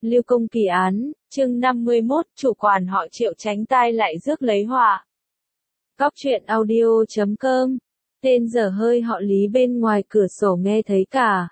Lưu Công kỳ án, chương 51, chủ quản họ Triệu tránh tai lại rước lấy họa. Cóc truyện audio.com, tên dở hơi họ Lý bên ngoài cửa sổ nghe thấy cả.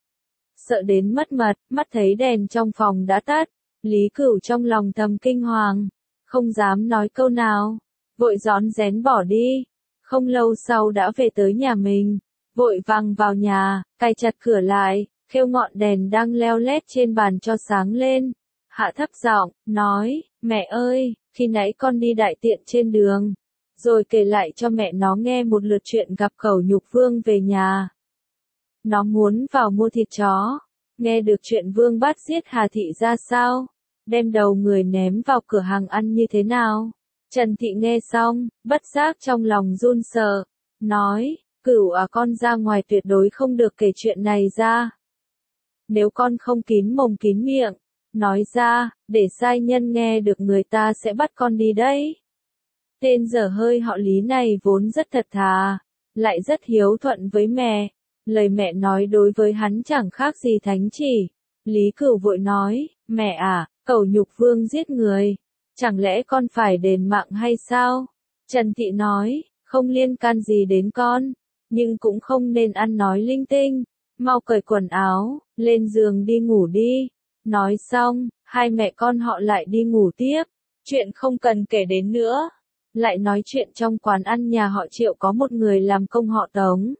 Sợ đến mất mật, mắt thấy đèn trong phòng đã tắt, Lý Cửu trong lòng thầm kinh hoàng, không dám nói câu nào, vội rón rén bỏ đi. Không lâu sau đã về tới nhà mình, vội vàng vào nhà, cài chặt cửa lại, khêu ngọn đèn đang leo lét trên bàn cho sáng lên. Hạ thấp giọng, nói, mẹ ơi, khi nãy con đi đại tiện trên đường, rồi kể lại cho mẹ nó nghe một lượt chuyện gặp Cẩu Nhục Vương về nhà. Nó muốn vào mua thịt chó, nghe được chuyện Vương bắt giết Hà Thị ra sao, đem đầu người ném vào cửa hàng ăn như thế nào. Trần Thị nghe xong, bất giác trong lòng run sợ, nói, Cửu à, con ra ngoài tuyệt đối không được kể chuyện này ra. Nếu con không kín mồm kín miệng, nói ra, để sai nhân nghe được người ta sẽ bắt con đi đấy. Tên dở hơi họ Lý này vốn rất thật thà, lại rất hiếu thuận với mẹ. Lời mẹ nói đối với hắn chẳng khác gì thánh chỉ. Lý Cửu vội nói, mẹ à, Cẩu Nhục Vương giết người, chẳng lẽ con phải đền mạng hay sao? Trần Thị nói, không liên can gì đến con, nhưng cũng không nên ăn nói linh tinh, mau cởi quần áo, lên giường đi ngủ đi. Nói xong, hai mẹ con họ lại đi ngủ tiếp, chuyện không cần kể đến nữa. Lại nói chuyện trong quán ăn nhà họ Triệu có một người làm công họ Tống.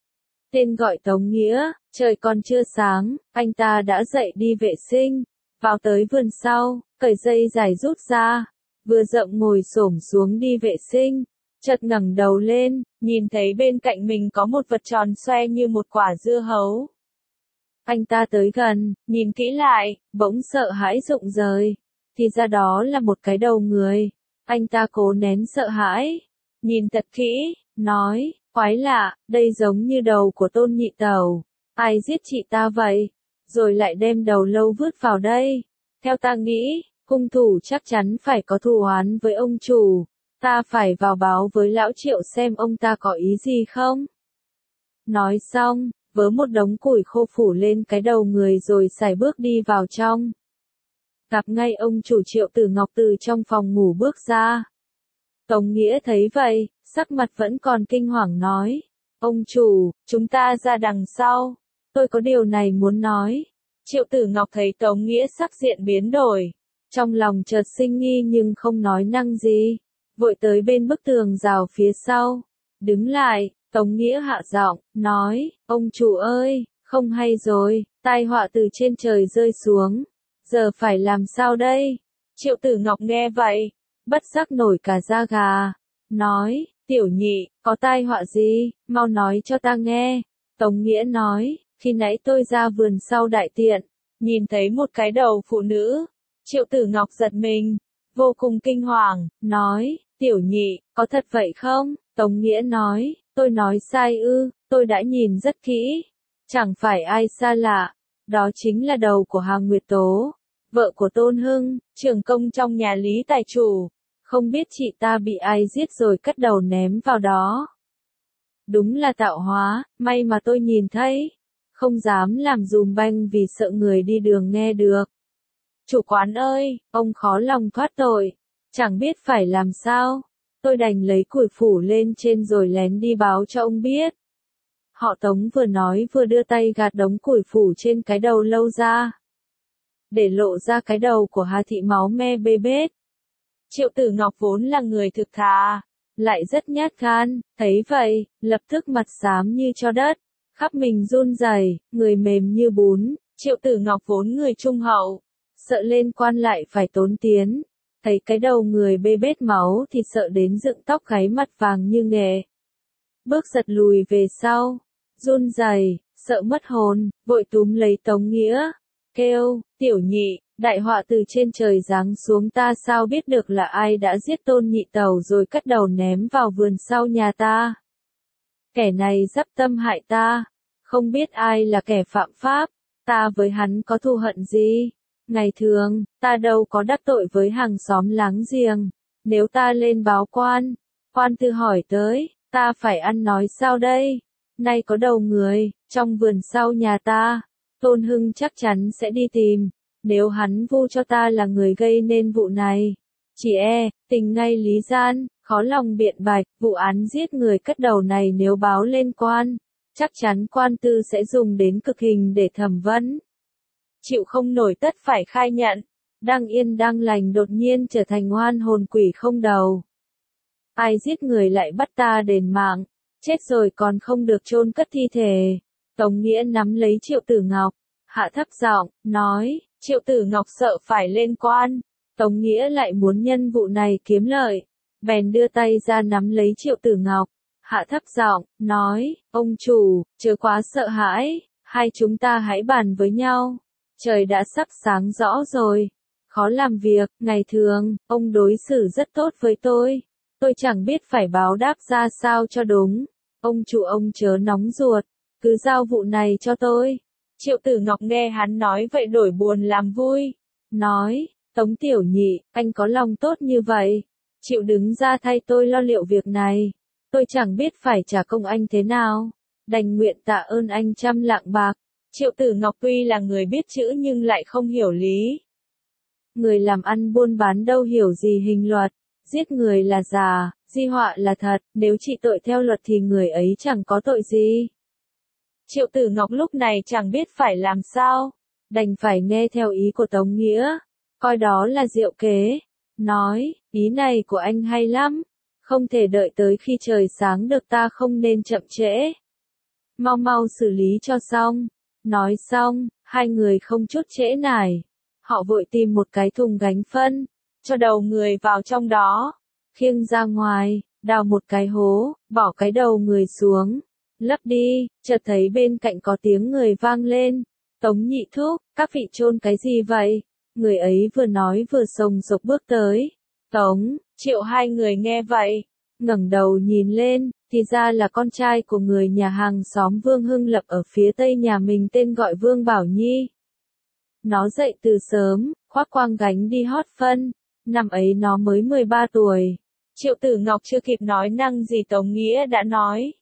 Tên gọi Tống Nghĩa, trời còn chưa sáng, anh ta đã dậy đi vệ sinh, vào tới vườn sau, cởi dây dài rút ra, vừa rộng ngồi xổm xuống đi vệ sinh, chợt ngẩng đầu lên, nhìn thấy bên cạnh mình có một vật tròn xoe như một quả dưa hấu. Anh ta tới gần, nhìn kỹ lại, bỗng sợ hãi rụng rời, thì ra đó là một cái đầu người. Anh ta cố nén sợ hãi, nhìn thật kỹ, nói, quái lạ, đây giống như đầu của Tôn Nhị Tẩu, ai giết chị ta vậy, rồi lại đem đầu lâu vứt vào đây. Theo ta nghĩ, hung thủ chắc chắn phải có thù oán với ông chủ, ta phải vào báo với lão Triệu xem ông ta có ý gì không. Nói xong, vớ một đống củi khô phủ lên cái đầu người rồi sải bước đi vào trong. Gặp ngay ông chủ Triệu Tử Ngọc từ trong phòng ngủ bước ra. Tống Nghĩa thấy vậy, sắc mặt vẫn còn kinh hoàng nói, ông chủ, chúng ta ra đằng sau, tôi có điều này muốn nói. Triệu Tử Ngọc thấy Tống Nghĩa sắc diện biến đổi, trong lòng chợt sinh nghi nhưng không nói năng gì, vội tới bên bức tường rào phía sau, đứng lại. Tống Nghĩa hạ giọng, nói, ông chủ ơi, không hay rồi, tai họa từ trên trời rơi xuống, giờ phải làm sao đây? Triệu Tử Ngọc nghe vậy, bất giác nổi cả da gà, nói, tiểu nhị, có tai họa gì, mau nói cho ta nghe. Tống Nghĩa nói, khi nãy tôi ra vườn sau đại tiện, nhìn thấy một cái đầu phụ nữ. Triệu Tử Ngọc giật mình, vô cùng kinh hoàng, nói, tiểu nhị, có thật vậy không? Tống Nghĩa nói, tôi nói sai ư, tôi đã nhìn rất kỹ, chẳng phải ai xa lạ, đó chính là đầu của Hà Nguyệt Tố, vợ của Tôn Hưng, trưởng công trong nhà Lý Tài Chủ, không biết chị ta bị ai giết rồi cắt đầu ném vào đó. Đúng là tạo hóa, may mà tôi nhìn thấy, không dám làm dùm banh vì sợ người đi đường nghe được. Chủ quán ơi, ông khó lòng thoát tội, chẳng biết phải làm sao. Tôi đành lấy củi phủ lên trên rồi lén đi báo cho ông biết. Họ Tống vừa nói vừa đưa tay gạt đống củi phủ trên cái đầu lâu ra, để lộ ra cái đầu của Hà Thị máu me bê bết. Triệu Tử Ngọc vốn là người thực thà, lại rất nhát gan, thấy vậy, lập tức mặt xám như cho đất, khắp mình run rẩy, người mềm như bún. Triệu Tử Ngọc vốn người trung hậu, sợ lên quan lại phải tốn tiền. Thấy cái đầu người bê bết máu thì sợ đến dựng tóc gáy mặt vàng như nghệ. Bước giật lùi về sau, run rẩy, sợ mất hồn, vội túm lấy Tống Nghĩa, kêu, tiểu nhị, đại họa từ trên trời giáng xuống, ta sao biết được là ai đã giết Tôn Nhị Tẩu rồi cắt đầu ném vào vườn sau nhà ta. Kẻ này dắp tâm hại ta, không biết ai là kẻ phạm pháp, ta với hắn có thù hận gì. Ngày thường, ta đâu có đắc tội với hàng xóm láng giềng, nếu ta lên báo quan, quan tư hỏi tới, ta phải ăn nói sao đây? Nay có đầu người, trong vườn sau nhà ta, Tôn Hưng chắc chắn sẽ đi tìm, nếu hắn vu cho ta là người gây nên vụ này. Chỉ tình ngay lý gian, khó lòng biện bạch, vụ án giết người cất đầu này nếu báo lên quan, chắc chắn quan tư sẽ dùng đến cực hình để thẩm vấn. Chịu không nổi tất phải khai nhận, đang yên đang lành đột nhiên trở thành oan hồn quỷ không đầu. Ai giết người lại bắt ta đền mạng, chết rồi còn không được chôn cất thi thể. Tống Nghĩa nắm lấy Triệu Tử Ngọc, hạ thấp giọng, nói, Triệu Tử Ngọc sợ phải lên quan. Tống Nghĩa lại muốn nhân vụ này kiếm lợi, bèn đưa tay ra nắm lấy Triệu Tử Ngọc, hạ thấp giọng, nói, ông chủ, chớ quá sợ hãi, hai chúng ta hãy bàn với nhau. Trời đã sắp sáng rõ rồi, khó làm việc, ngày thường, ông đối xử rất tốt với tôi chẳng biết phải báo đáp ra sao cho đúng. Ông chủ ông chớ nóng ruột, cứ giao vụ này cho tôi. Triệu Tử Ngọc nghe hắn nói vậy đổi buồn làm vui, nói, Tống tiểu nhị, anh có lòng tốt như vậy, chịu đứng ra thay tôi lo liệu việc này, tôi chẳng biết phải trả công anh thế nào, đành nguyện tạ ơn anh 100 lạng bạc. Triệu Tử Ngọc tuy là người biết chữ nhưng lại không hiểu lý. Người làm ăn buôn bán đâu hiểu gì hình luật, giết người là giả, di họa là thật, nếu trị tội theo luật thì người ấy chẳng có tội gì. Triệu Tử Ngọc lúc này chẳng biết phải làm sao, đành phải nghe theo ý của Tống Nghĩa, coi đó là diệu kế, nói, ý này của anh hay lắm, không thể đợi tới khi trời sáng được, ta không nên chậm trễ. Mau mau xử lý cho xong. Nói xong, hai người không chút trễ nải, họ vội tìm một cái thùng gánh phân, cho đầu người vào trong đó, khiêng ra ngoài, đào một cái hố, bỏ cái đầu người xuống, lấp đi, chợt thấy bên cạnh có tiếng người vang lên, Tống nhị thúc, các vị chôn cái gì vậy? Người ấy vừa nói vừa sồng sộc bước tới, Tống, Triệu hai người nghe vậy, ngẩng đầu nhìn lên, thì ra là con trai của người nhà hàng xóm Vương Hưng Lập ở phía tây nhà mình tên gọi Vương Bảo Nhi. Nó dậy từ sớm, khoác quang gánh đi hót phân, năm ấy nó mới 13 tuổi. Triệu Tử Ngọc chưa kịp nói năng gì Tống Nghĩa đã nói.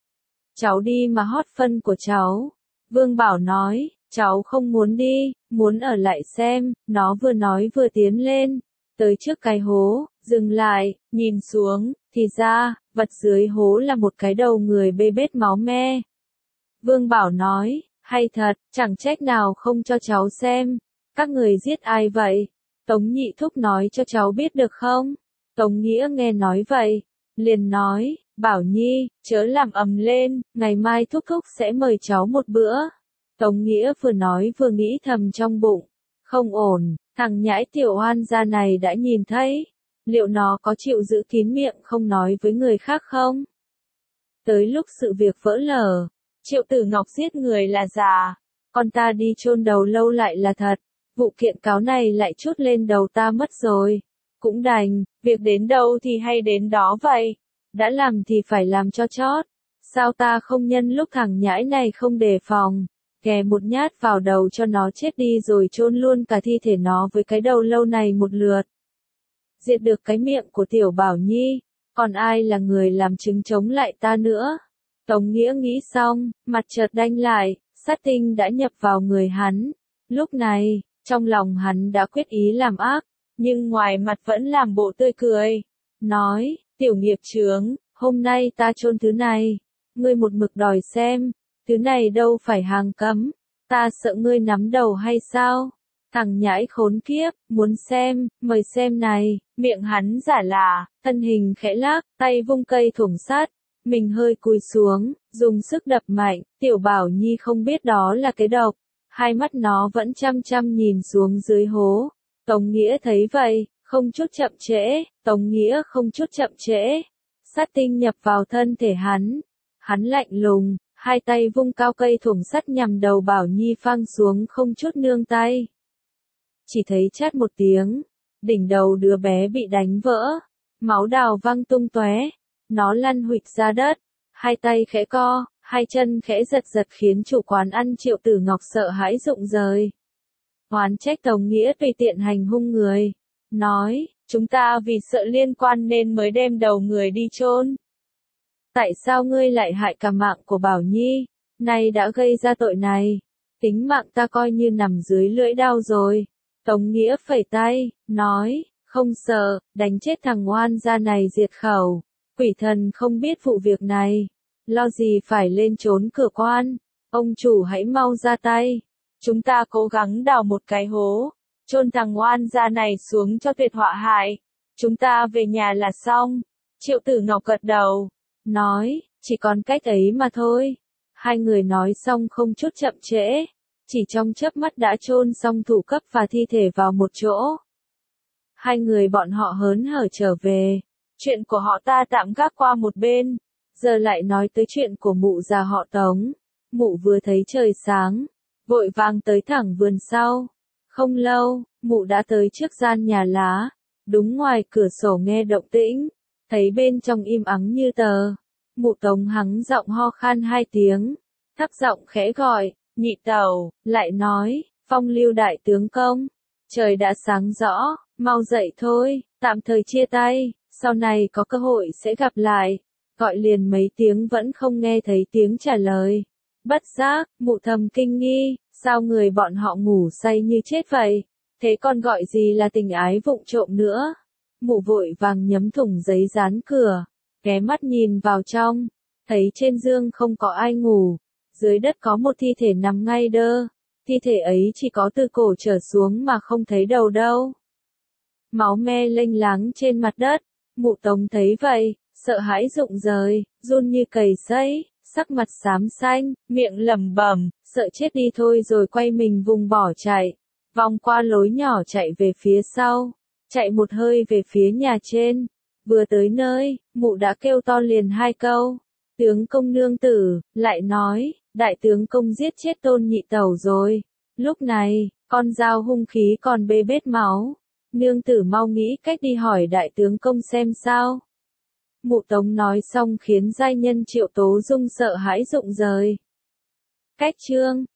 Cháu đi mà hót phân của cháu. Vương Bảo nói, cháu không muốn đi, muốn ở lại xem, nó vừa nói vừa tiến lên, tới trước cái hố, dừng lại, nhìn xuống, thì ra, vật dưới hố là một cái đầu người bê bết máu me. Vương Bảo nói, hay thật, chẳng trách nào không cho cháu xem, các người giết ai vậy? Tống nhị thúc nói cho cháu biết được không? Tống Nghĩa nghe nói vậy, liền nói, Bảo Nhi, chớ làm ầm lên, ngày mai thúc thúc sẽ mời cháu một bữa. Tống Nghĩa vừa nói vừa nghĩ thầm trong bụng, không ổn, thằng nhãi tiểu oan gia này đã nhìn thấy, liệu nó có chịu giữ kín miệng không nói với người khác không? Tới lúc sự việc vỡ lở, Triệu Tử Ngọc giết người là giả, còn ta đi chôn đầu lâu lại là thật, vụ kiện cáo này lại trút lên đầu ta mất rồi. Cũng đành, việc đến đâu thì hay đến đó vậy, đã làm thì phải làm cho chót, sao ta không nhân lúc thằng nhãi này không đề phòng, kè một nhát vào đầu cho nó chết đi rồi chôn luôn cả thi thể nó với cái đầu lâu này một lượt. Diệt được cái miệng của tiểu Bảo Nhi, còn ai là người làm chứng chống lại ta nữa? Tống Nghĩa nghĩ xong, mặt chợt đanh lại, sát tinh đã nhập vào người hắn. Lúc này, trong lòng hắn đã quyết ý làm ác, nhưng ngoài mặt vẫn làm bộ tươi cười. Nói, tiểu nghiệp chướng, hôm nay ta chôn thứ này, ngươi một mực đòi xem, thứ này đâu phải hàng cấm, ta sợ ngươi nắm đầu hay sao? Thằng nhãi khốn kiếp, muốn xem, mời xem này, miệng hắn giả là, thân hình khẽ lắc, tay vung cây thủng sắt, mình hơi cúi xuống, dùng sức đập mạnh, tiểu Bảo Nhi không biết đó là cái độc, hai mắt nó vẫn chăm chăm nhìn xuống dưới hố. Tống Nghĩa thấy vậy, không chút chậm trễ, Tống Nghĩa không chút chậm trễ, sát tinh nhập vào thân thể hắn lạnh lùng, hai tay vung cao cây thủng sắt nhằm đầu Bảo Nhi phang xuống không chút nương tay. Chỉ thấy chát một tiếng, đỉnh đầu đứa bé bị đánh vỡ, máu đào văng tung tóe, nó lăn huỵch ra đất, hai tay khẽ co, hai chân khẽ giật giật khiến chủ quán ăn Triệu Tử Ngọc sợ hãi rụng rời. Oán trách Tống Nghĩa tùy tiện hành hung người, nói, chúng ta vì sợ liên quan nên mới đem đầu người đi chôn. Tại sao ngươi lại hại cả mạng của Bảo Nhi, nay đã gây ra tội này, tính mạng ta coi như nằm dưới lưỡi đao rồi. Tống Nghĩa phẩy tay, nói, không sợ, đánh chết thằng oan gia này diệt khẩu. Quỷ thần không biết vụ việc này, lo gì phải lên trốn cửa quan. Ông chủ hãy mau ra tay. Chúng ta cố gắng đào một cái hố, chôn thằng oan gia này xuống cho tuyệt họa hại. Chúng ta về nhà là xong. Triệu Tử Ngọc gật đầu, nói, chỉ còn cách ấy mà thôi. Hai người nói xong không chút chậm trễ, chỉ trong chớp mắt đã chôn xong thủ cấp và thi thể vào một chỗ. Hai người bọn họ hớn hở trở về, chuyện của họ ta tạm gác qua một bên, giờ lại nói tới chuyện của mụ già họ Tống. Mụ vừa thấy trời sáng, vội vàng tới thẳng vườn sau. Không lâu, mụ đã tới trước gian nhà lá, đúng ngoài cửa sổ nghe động tĩnh, thấy bên trong im ắng như tờ. Mụ Tống hắng giọng ho khan hai tiếng, thấp giọng khẽ gọi, nhị tẩu, lại nói, Phong Lưu đại tướng công, trời đã sáng rõ, mau dậy thôi, tạm thời chia tay, sau này có cơ hội sẽ gặp lại. Gọi liền mấy tiếng vẫn không nghe thấy tiếng trả lời. Bất giác, mụ thầm kinh nghi, sao người bọn họ ngủ say như chết vậy, thế còn gọi gì là tình ái vụng trộm nữa. Mụ vội vàng nhấm thủng giấy dán cửa, ghé mắt nhìn vào trong, thấy trên giường không có ai ngủ, dưới đất có một thi thể nằm ngay đơ, thi thể ấy chỉ có từ cổ trở xuống mà không thấy đầu đâu. Máu me lênh láng trên mặt đất, mụ Tống thấy vậy, sợ hãi rụng rời, run như cầy sấy, sắc mặt xám xanh, miệng lẩm bẩm, sợ chết đi thôi rồi quay mình vùng bỏ chạy, vòng qua lối nhỏ chạy về phía sau, chạy một hơi về phía nhà trên. Vừa tới nơi, mụ đã kêu to liền hai câu, tướng công nương tử, lại nói, đại tướng công giết chết Tôn nhị tẩu rồi. Lúc này, con dao hung khí còn bê bết máu, nương tử mau nghĩ cách đi hỏi đại tướng công xem sao. Mụ Tống nói xong khiến giai nhân Triệu Tố Dung sợ hãi rụng rời. Cách chương